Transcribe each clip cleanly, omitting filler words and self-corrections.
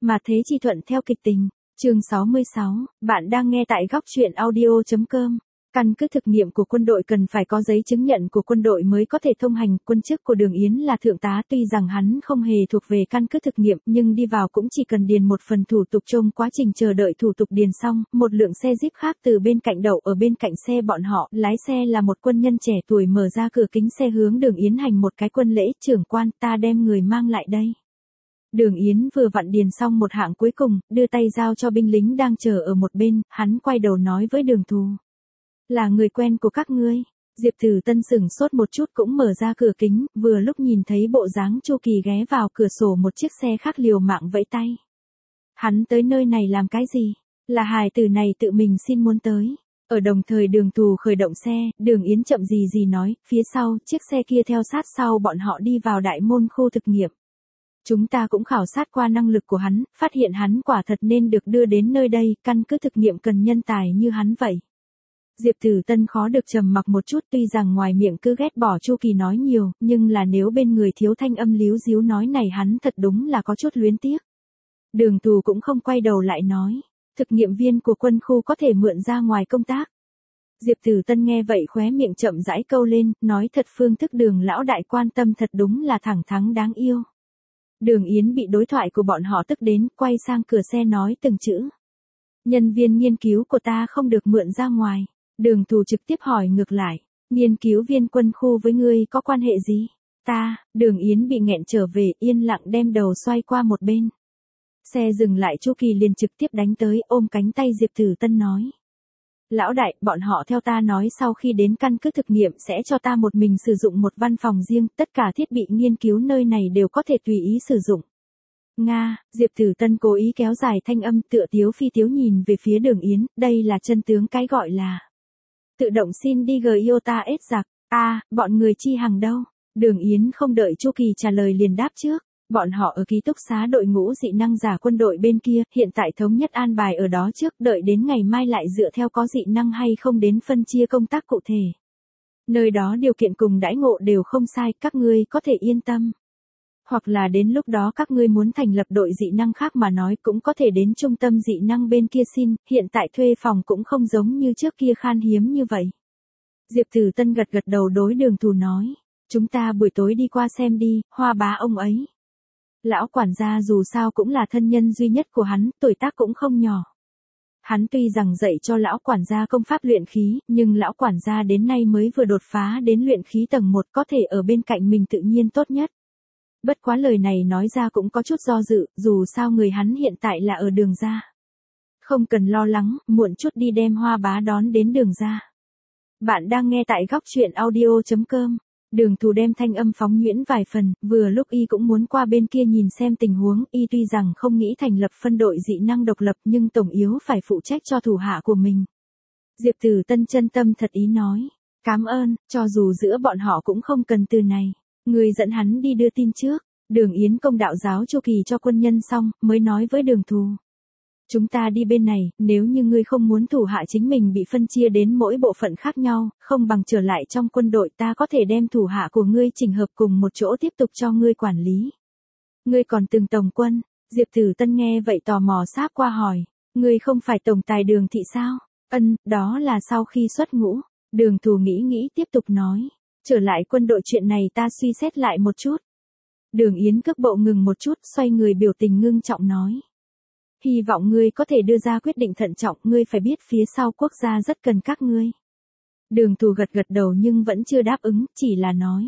Mà thế chi thuận theo kịch tình. Chương 66, bạn đang nghe tại góc truyện audio.com. Căn cứ thực nghiệm của quân đội cần phải có giấy chứng nhận của quân đội mới có thể thông hành. Quân chức của Đường Yến là thượng tá, tuy rằng hắn không hề thuộc về căn cứ thực nghiệm, nhưng đi vào cũng chỉ cần điền một phần thủ tục. Trong quá trình chờ đợi thủ tục điền xong, một lượng xe jeep khác từ bên cạnh đậu ở bên cạnh xe bọn họ. Lái xe là một quân nhân trẻ tuổi, mở ra cửa kính xe hướng Đường Yến hành một cái quân lễ. Trưởng quan, ta đem người mang lại đây. Đường Yến vừa vặn điền xong một hạng cuối cùng, đưa tay giao cho binh lính đang chờ ở một bên. Hắn quay đầu nói với Đường Thù: là người quen của các ngươi. Diệp Tử Tân sửng sốt một chút, cũng mở ra cửa kính, vừa lúc nhìn thấy bộ dáng Chu Kỳ ghé vào cửa sổ một chiếc xe khác liều mạng vẫy tay. Hắn tới nơi này làm cái gì? Là hài tử này tự mình xin muốn tới. Ở đồng thời Đường Thù khởi động xe, Đường Yến chậm gì nói, phía sau, chiếc xe kia theo sát sau bọn họ đi vào đại môn khu thực nghiệm. Chúng ta cũng khảo sát qua năng lực của hắn, phát hiện hắn quả thật nên được đưa đến nơi đây, căn cứ thực nghiệm cần nhân tài như hắn vậy. Diệp Tử Tân khó được trầm mặc một chút, tuy rằng ngoài miệng cứ ghét bỏ Chu Kỳ nói nhiều, nhưng là nếu bên người thiếu thanh âm líu díu nói này hắn thật đúng là có chút luyến tiếc. Đường Thù cũng không quay đầu lại nói, thực nghiệm viên của quân khu có thể mượn ra ngoài công tác. Diệp Tử Tân nghe vậy khóe miệng chậm rãi câu lên, nói thật phương thức Đường lão đại quan tâm thật đúng là thẳng thắn đáng yêu. Đường Yến bị đối thoại của bọn họ tức đến, quay sang cửa xe nói từng chữ: nhân viên nghiên cứu của ta không được mượn ra ngoài. Đường Thù trực tiếp hỏi ngược lại, nghiên cứu viên quân khu với ngươi có quan hệ gì? Đường Yến bị nghẹn trở về, yên lặng đem đầu xoay qua một bên. Xe dừng lại, Chu Kỳ liền trực tiếp đánh tới, ôm cánh tay Diệp Tử Tân nói: lão đại, bọn họ theo ta nói sau khi đến căn cứ thực nghiệm sẽ cho ta một mình sử dụng một văn phòng riêng, tất cả thiết bị nghiên cứu nơi này đều có thể tùy ý sử dụng. Nga, Diệp Tử Tân cố ý kéo dài thanh âm, tựa tiếu phi tiếu nhìn về phía Đường Yến, đây là chân tướng cái gọi là tự động xin đi Iota S giặc. Bọn người chi hàng đâu? Đường Yến không đợi Chu Kỳ trả lời liền đáp trước. Bọn họ ở ký túc xá đội ngũ dị năng giả quân đội bên kia, hiện tại thống nhất an bài ở đó trước, đợi đến ngày mai lại dựa theo có dị năng hay không đến phân chia công tác cụ thể. Nơi đó điều kiện cùng đãi ngộ đều không sai, các ngươi có thể yên tâm. Hoặc là đến lúc đó các ngươi muốn thành lập đội dị năng khác mà nói cũng có thể đến trung tâm dị năng bên kia xin, hiện tại thuê phòng cũng không giống như trước kia khan hiếm như vậy. Diệp Tử Tân gật đầu đối Đường Thù nói, chúng ta buổi tối đi qua xem đi, Hoa bá ông ấy. Lão quản gia dù sao cũng là thân nhân duy nhất của hắn, tuổi tác cũng không nhỏ. Hắn tuy rằng dạy cho lão quản gia công pháp luyện khí, nhưng lão quản gia đến nay mới vừa đột phá đến luyện khí tầng 1, có thể ở bên cạnh mình tự nhiên tốt nhất. Bất quá lời này nói ra cũng có chút do dự, dù sao người hắn hiện tại là ở Đường gia. Không cần lo lắng, muộn chút đi đem Hoa bá đón đến Đường gia. Bạn đang nghe tại góc truyện audio.com. Đường Thù đem thanh âm phóng nhuyễn vài phần, vừa lúc y cũng muốn qua bên kia nhìn xem tình huống, y tuy rằng không nghĩ thành lập phân đội dị năng độc lập nhưng tổng yếu phải phụ trách cho thủ hạ của mình. Diệp Tử Tân chân tâm thật ý nói, cảm ơn, cho dù giữa bọn họ cũng không cần từ này. Người dẫn hắn đi đưa tin trước. Đường Yến công đạo giáo Chu Kỳ cho quân nhân xong, mới nói với Đường Thù. Chúng ta đi bên này, nếu như ngươi không muốn thủ hạ chính mình bị phân chia đến mỗi bộ phận khác nhau, không bằng trở lại trong quân đội, ta có thể đem thủ hạ của ngươi chỉnh hợp cùng một chỗ tiếp tục cho ngươi quản lý. Ngươi còn từng tổng quân? Diệp Tử Tân nghe vậy tò mò sáp qua hỏi, ngươi không phải tổng tài Đường thị sao? Đó là sau khi xuất ngũ. Đường Thù nghĩ tiếp tục nói, trở lại quân đội chuyện này ta suy xét lại một chút. Đường Yến cước bộ ngừng một chút, xoay người biểu tình ngưng trọng nói. Hy vọng ngươi có thể đưa ra quyết định thận trọng, ngươi phải biết phía sau quốc gia rất cần các ngươi. Đường Thù gật đầu nhưng vẫn chưa đáp ứng, chỉ là nói.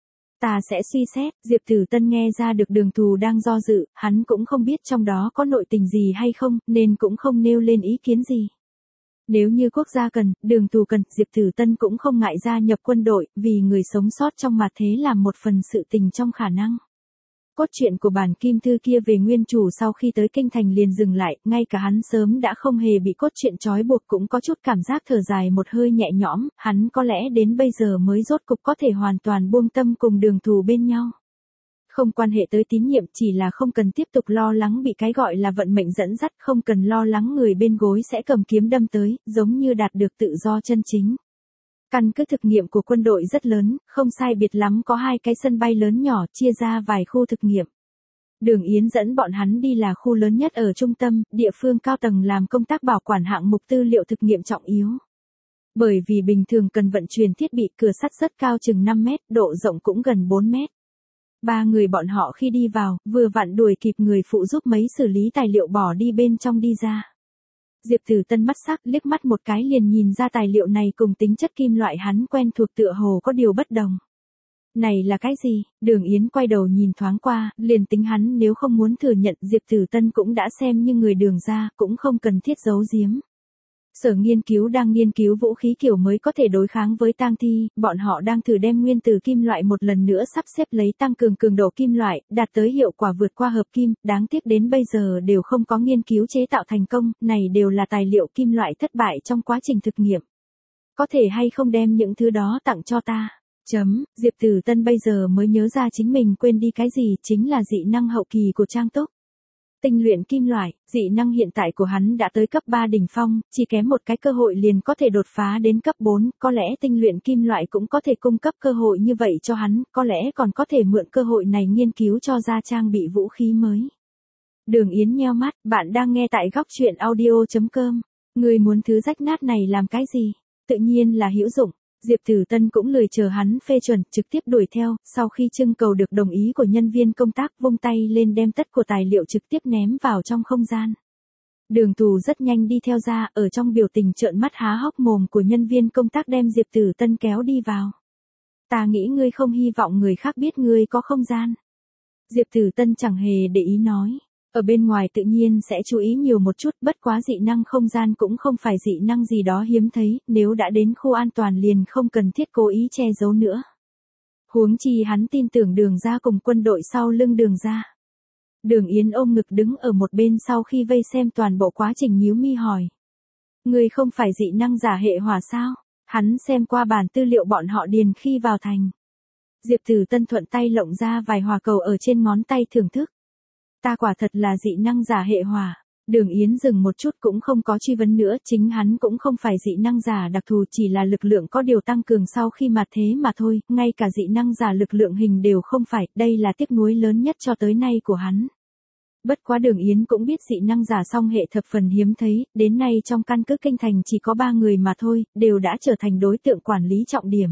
Ta sẽ suy xét. Diệp Tử Tân nghe ra được Đường Thù đang do dự, hắn cũng không biết trong đó có nội tình gì hay không, nên cũng không nêu lên ý kiến gì. Nếu như quốc gia cần, Đường Thù cần, Diệp Tử Tân cũng không ngại gia nhập quân đội, vì người sống sót trong mặt thế làm một phần sự tình trong khả năng. Cốt truyện của bản kim thư kia về nguyên chủ sau khi tới kinh thành liền dừng lại, ngay cả hắn sớm đã không hề bị cốt truyện trói buộc cũng có chút cảm giác thở dài một hơi nhẹ nhõm, hắn có lẽ đến bây giờ mới rốt cục có thể hoàn toàn buông tâm cùng Đường Thù bên nhau. Không quan hệ tới tín nhiệm, chỉ là không cần tiếp tục lo lắng bị cái gọi là vận mệnh dẫn dắt, không cần lo lắng người bên gối sẽ cầm kiếm đâm tới, giống như đạt được tự do chân chính. Căn cứ thực nghiệm của quân đội rất lớn, không sai biệt lắm có 2 cái sân bay lớn nhỏ chia ra vài khu thực nghiệm. Đường Yến dẫn bọn hắn đi là khu lớn nhất ở trung tâm, địa phương cao tầng làm công tác bảo quản hạng mục tư liệu thực nghiệm trọng yếu. Bởi vì bình thường cần vận chuyển thiết bị, cửa sắt rất cao chừng 5 mét, độ rộng cũng gần 4 mét. Ba người bọn họ khi đi vào, vừa vặn đuổi kịp người phụ giúp mấy xử lý tài liệu bỏ đi bên trong đi ra. Diệp Tử Tân mắt sắc liếc mắt một cái liền nhìn ra tài liệu này cùng tính chất kim loại hắn quen thuộc tựa hồ có điều bất đồng. Này là cái gì? Đường Yến quay đầu nhìn thoáng qua, liền tính hắn nếu không muốn thừa nhận Diệp Tử Tân cũng đã xem như người Đường ra, cũng không cần thiết giấu giếm. Sở nghiên cứu đang nghiên cứu vũ khí kiểu mới có thể đối kháng với tang thi, bọn họ đang thử đem nguyên tử kim loại một lần nữa sắp xếp lấy tăng cường cường độ kim loại, đạt tới hiệu quả vượt qua hợp kim, đáng tiếc đến bây giờ đều không có nghiên cứu chế tạo thành công, này đều là tài liệu kim loại thất bại trong quá trình thực nghiệm. Có thể hay không đem những thứ đó tặng cho ta? Diệp Tử Tân bây giờ mới nhớ ra chính mình quên đi cái gì, chính là dị năng hậu kỳ của Trang Túc. Tinh luyện kim loại, dị năng hiện tại của hắn đã tới cấp 3 đỉnh phong, chỉ kém một cái cơ hội liền có thể đột phá đến cấp 4, có lẽ tinh luyện kim loại cũng có thể cung cấp cơ hội như vậy cho hắn, có lẽ còn có thể mượn cơ hội này nghiên cứu cho ra trang bị vũ khí mới. Đường Yến nheo mắt, bạn đang nghe tại góc truyện audio.com. Người muốn thứ rách nát này làm cái gì? Tự nhiên là hữu dụng. Diệp Tử Tân cũng lười chờ hắn phê chuẩn, trực tiếp đuổi theo, sau khi trưng cầu được đồng ý của nhân viên công tác vung tay lên đem tất của tài liệu trực tiếp ném vào trong không gian. Đường Tù rất nhanh đi theo ra, ở trong biểu tình trợn mắt há hốc mồm của nhân viên công tác đem Diệp Tử Tân kéo đi vào. Ta nghĩ ngươi không hy vọng người khác biết ngươi có không gian. Diệp Tử Tân chẳng hề để ý nói. Ở bên ngoài tự nhiên sẽ chú ý nhiều một chút, bất quá dị năng không gian cũng không phải dị năng gì đó hiếm thấy, nếu đã đến khu an toàn liền không cần thiết cố ý che giấu nữa. Huống chi hắn tin tưởng Đường ra cùng quân đội sau lưng Đường ra. Đường Yến ôm ngực đứng ở một bên sau khi vây xem toàn bộ quá trình nhíu mi hỏi. Người không phải dị năng giả hệ hỏa sao? Hắn xem qua bản tư liệu bọn họ điền khi vào thành. Diệp Tử Tân thuận tay lộng ra vài hỏa cầu ở trên ngón tay thưởng thức. Ta quả thật là dị năng giả hệ hỏa. Đường Yến dừng một chút cũng không có truy vấn nữa, chính hắn cũng không phải dị năng giả đặc thù, chỉ là lực lượng có điều tăng cường sau khi mà thế mà thôi, ngay cả dị năng giả lực lượng hình đều không phải, đây là tiếc nuối lớn nhất cho tới nay của hắn. Bất quá Đường Yến cũng biết dị năng giả song hệ thập phần hiếm thấy, đến nay trong căn cứ kinh thành chỉ có 3 người mà thôi, đều đã trở thành đối tượng quản lý trọng điểm.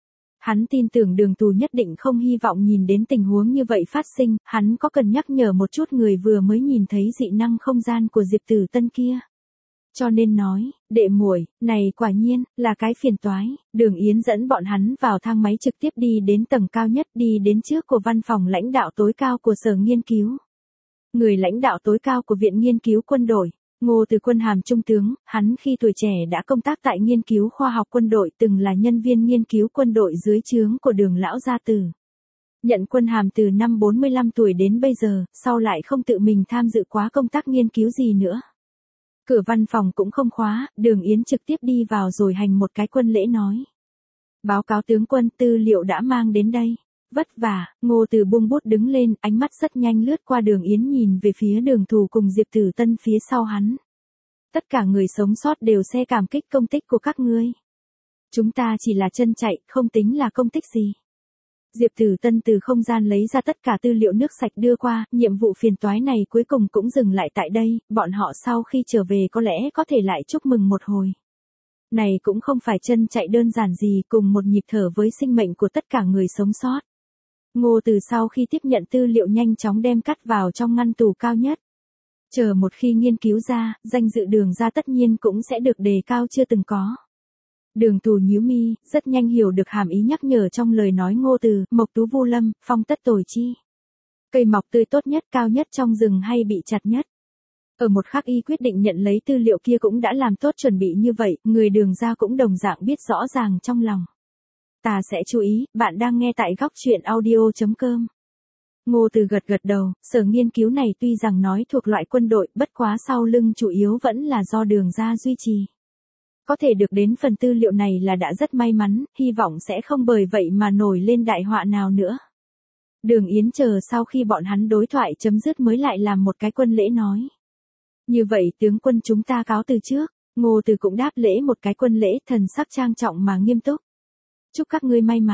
Hắn tin tưởng Đường Tù nhất định không hy vọng nhìn đến tình huống như vậy phát sinh, hắn có cần nhắc nhở một chút người vừa mới nhìn thấy dị năng không gian của Diệp Tử Tân kia. Cho nên nói, đệ muội, này quả nhiên, là cái phiền toái. Đường Yến dẫn bọn hắn vào thang máy trực tiếp đi đến tầng cao nhất, đi đến trước của văn phòng lãnh đạo tối cao của sở nghiên cứu. Người lãnh đạo tối cao của Viện Nghiên cứu Quân đội, Ngô Từ Quân hàm trung tướng, hắn khi tuổi trẻ đã công tác tại nghiên cứu khoa học quân đội, từng là nhân viên nghiên cứu quân đội dưới trướng của Đường lão gia tử. Nhận quân hàm từ năm 45 tuổi đến bây giờ, sau lại không tự mình tham dự quá công tác nghiên cứu gì nữa. Cửa văn phòng cũng không khóa, Đường Yến trực tiếp đi vào rồi hành một cái quân lễ nói. Báo cáo tướng quân, tư liệu đã mang đến đây. Vất vả, Ngô Từ buông bút đứng lên, ánh mắt rất nhanh lướt qua Đường Yến nhìn về phía Đường Thù cùng Diệp Tử Tân phía sau hắn. Tất cả người sống sót đều sẽ cảm kích công tích của các ngươi. Chúng ta chỉ là chân chạy, không tính là công tích gì. Diệp Tử Tân từ không gian lấy ra tất cả tư liệu nước sạch đưa qua, nhiệm vụ phiền toái này cuối cùng cũng dừng lại tại đây, bọn họ sau khi trở về có lẽ có thể lại chúc mừng một hồi. Này cũng không phải chân chạy đơn giản gì, cùng một nhịp thở với sinh mệnh của tất cả người sống sót. Ngô Từ sau khi tiếp nhận tư liệu nhanh chóng đem cắt vào trong ngăn tủ cao nhất. Chờ một khi nghiên cứu ra, danh dự Đường ra tất nhiên cũng sẽ được đề cao chưa từng có. Đường Tù nhíu mi, rất nhanh hiểu được hàm ý nhắc nhở trong lời nói Ngô Từ, mộc tú vu lâm, phong tất tồi chi. Cây mọc tươi tốt nhất cao nhất trong rừng hay bị chặt nhất. Ở một khắc y quyết định nhận lấy tư liệu kia cũng đã làm tốt chuẩn bị như vậy, người Đường ra cũng đồng dạng biết rõ ràng trong lòng. Ta sẽ chú ý, bạn đang nghe tại góc truyện audio.com. Ngô Từ gật gật đầu, sở nghiên cứu này tuy rằng nói thuộc loại quân đội, bất quá sau lưng chủ yếu vẫn là do Đường ra duy trì. Có thể được đến phần tư liệu này là đã rất may mắn, hy vọng sẽ không bởi vậy mà nổi lên đại họa nào nữa. Đường Yến chờ sau khi bọn hắn đối thoại chấm dứt mới lại làm một cái quân lễ nói. Như vậy tướng quân chúng ta cáo từ trước, Ngô Từ cũng đáp lễ một cái quân lễ thần sắc trang trọng mà nghiêm túc. Chúc các ngươi may mắn.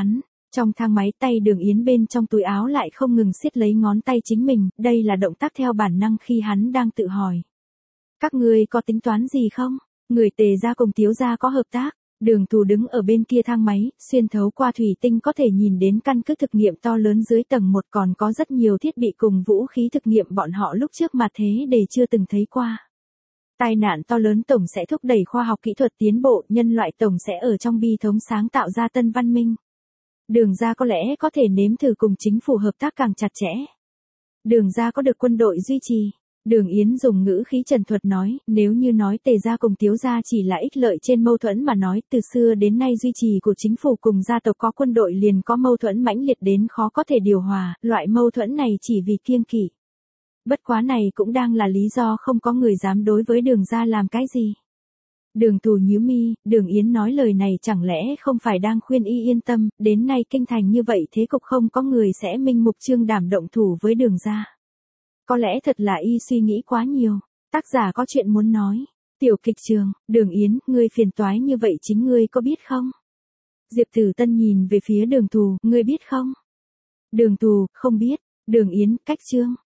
Trong thang máy tay Đường Yến bên trong túi áo lại không ngừng siết lấy ngón tay chính mình, đây là động tác theo bản năng khi hắn đang tự hỏi. Các ngươi có tính toán gì không? Người Tề gia cùng Tiếu gia có hợp tác. Đường Thù đứng ở bên kia thang máy, xuyên thấu qua thủy tinh có thể nhìn đến căn cứ thực nghiệm to lớn dưới tầng 1 còn có rất nhiều thiết bị cùng vũ khí thực nghiệm bọn họ lúc trước mà thế để chưa từng thấy qua. Tai nạn to lớn tổng sẽ thúc đẩy khoa học kỹ thuật tiến bộ, nhân loại tổng sẽ ở trong bi thống sáng tạo ra tân văn minh. Đường gia có lẽ có thể nếm thử cùng chính phủ hợp tác càng chặt chẽ. Đường gia có được quân đội duy trì. Đường Yến dùng ngữ khí trần thuật nói, nếu như nói Tề gia cùng Tiếu gia chỉ là ích lợi trên mâu thuẫn mà nói, từ xưa đến nay duy trì của chính phủ cùng gia tộc có quân đội liền có mâu thuẫn mãnh liệt đến khó có thể điều hòa, loại mâu thuẫn này chỉ vì kiêng kỵ. Bất quá này cũng đang là lý do không có người dám đối với Đường gia làm cái gì. Đường Thù nhíu mi, Đường Yến nói lời này chẳng lẽ không phải đang khuyên y yên tâm, đến nay kinh thành như vậy thế cục không có người sẽ minh mục trương đảm động thủ với Đường gia. Có lẽ thật là y suy nghĩ quá nhiều. Tác giả có chuyện muốn nói. Tiểu kịch trường, Đường Yến, ngươi phiền toái như vậy chính ngươi có biết không? Diệp Tử Tân nhìn về phía Đường Thù, ngươi biết không? Đường Thù, không biết. Đường Yến, cách chương.